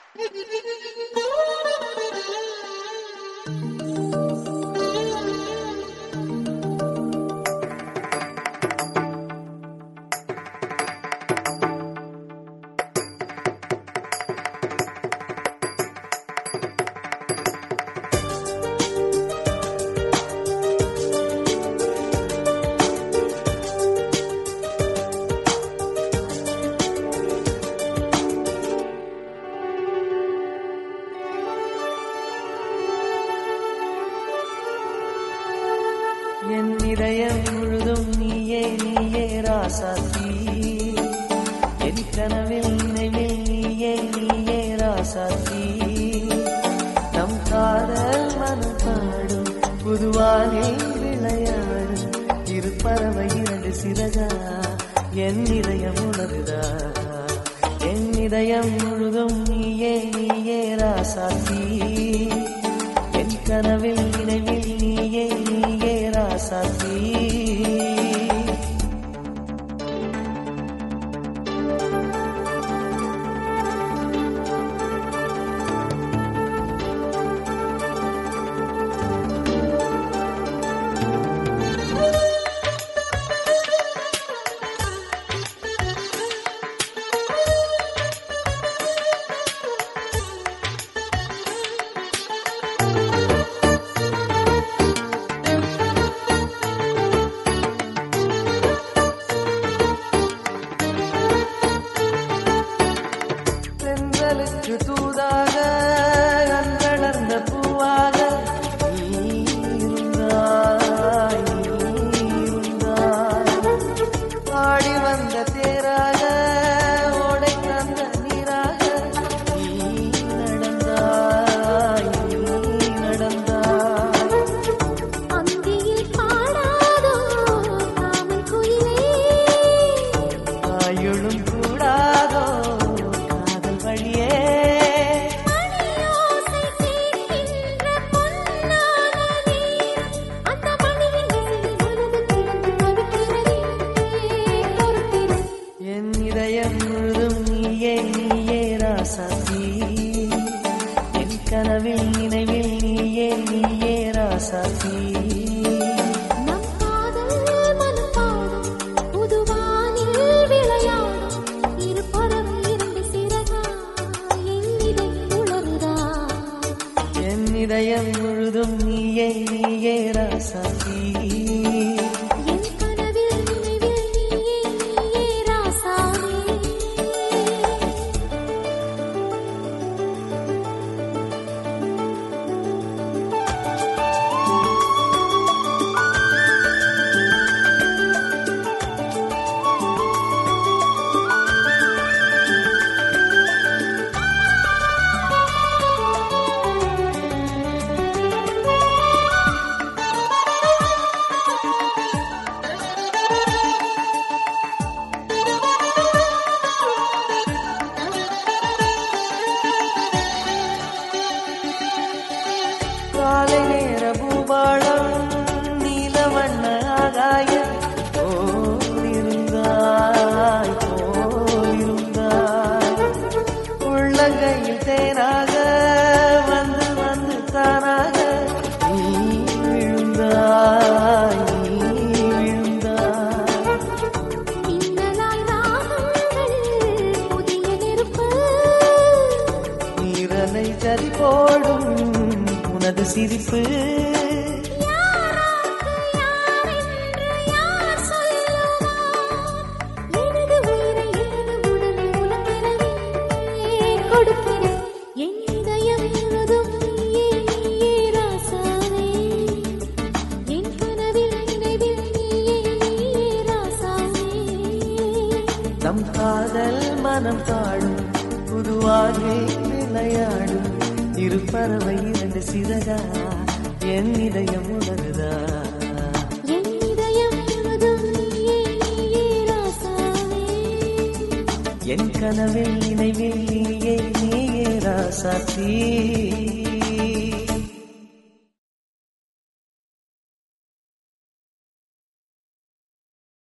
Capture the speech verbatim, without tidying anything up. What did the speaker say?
என் இதயம் முழுதும் நீயே நீயே ராசாத்தி, என் கனவில் நினைவில் நீயே நீயே ராசாத்தி. நம் காதல் மனம் பாடும் புதுவானில் விளையாடும் இரு பறவை இரண்டு சிறகா, என் இதயம் உனதுதா. என் இதயம் முழுதும் நீயே நீயே ராசாத்தி, என் கனவில் நினைவில் நீயே நீயே ராசாத்தி. தூதாக அந்தளர்ந்த பூவாக நீ இருந்தாய், நீ இருந்தாய். ஆடி வந்த தேராக ஓடை தந்த நீராக நீ நடந்தாய், நீ நடந்தாய். அந்தியில் பாடாதோ காமன் குயிலே, ஆயுளும் கூடாதோ காதல் வழியே. என் இதயம் முழுதும் நீயே நீயே ராசாத்தி, என் கனவில் நினைவில் நீயே நீயே ராசாத்தி. நம் காதல் மனம் பாடும் புதுவானில் விளையாடும் இரு பறவை இரண்டு சிறகா, என் இதயம் உளறுதா. என் இதயம் முழுதும் நீயே நீயே ராசாத்தி. என் கனவில் நினைவில் நீயே நீயே ராசாவே. காலை நேர பூபாளம் நீலவண்ண ஆகாயம் போலிருந்தாய், போலிருந்தாய். உள்ளங்கையில் தேனாக வந்து வந்து தானாக நீ விழுந்தாய், நீ விழுந்தாய். மின்னலாய் ராகங்கள் புதிய நெருப்பு, நீரலை சரி போடும் உனது சிரிப்பு. யாராக்கு யார் என்று யார் சொல்லுவார்? எனது உயிரை எனது உடலை உனக்கெனவே கொடுக்கிறேன். என் இதயம் முழுதும் நீயே நீயே ராசாவே, என் கனவில் நினைவில் நீயே நீயே ராசாவே. நம் காதல் மனம் பாடும் புதுவாகவே விளையாடும் இரு பறவை இரண்டு சிறகா, என் இதயம் உனதுதா. என் இதயம் முழுதும் நீயே நீயே ராசாவே, என் கனவில் நினைவில் நீயே நீயே ராசாத்தி.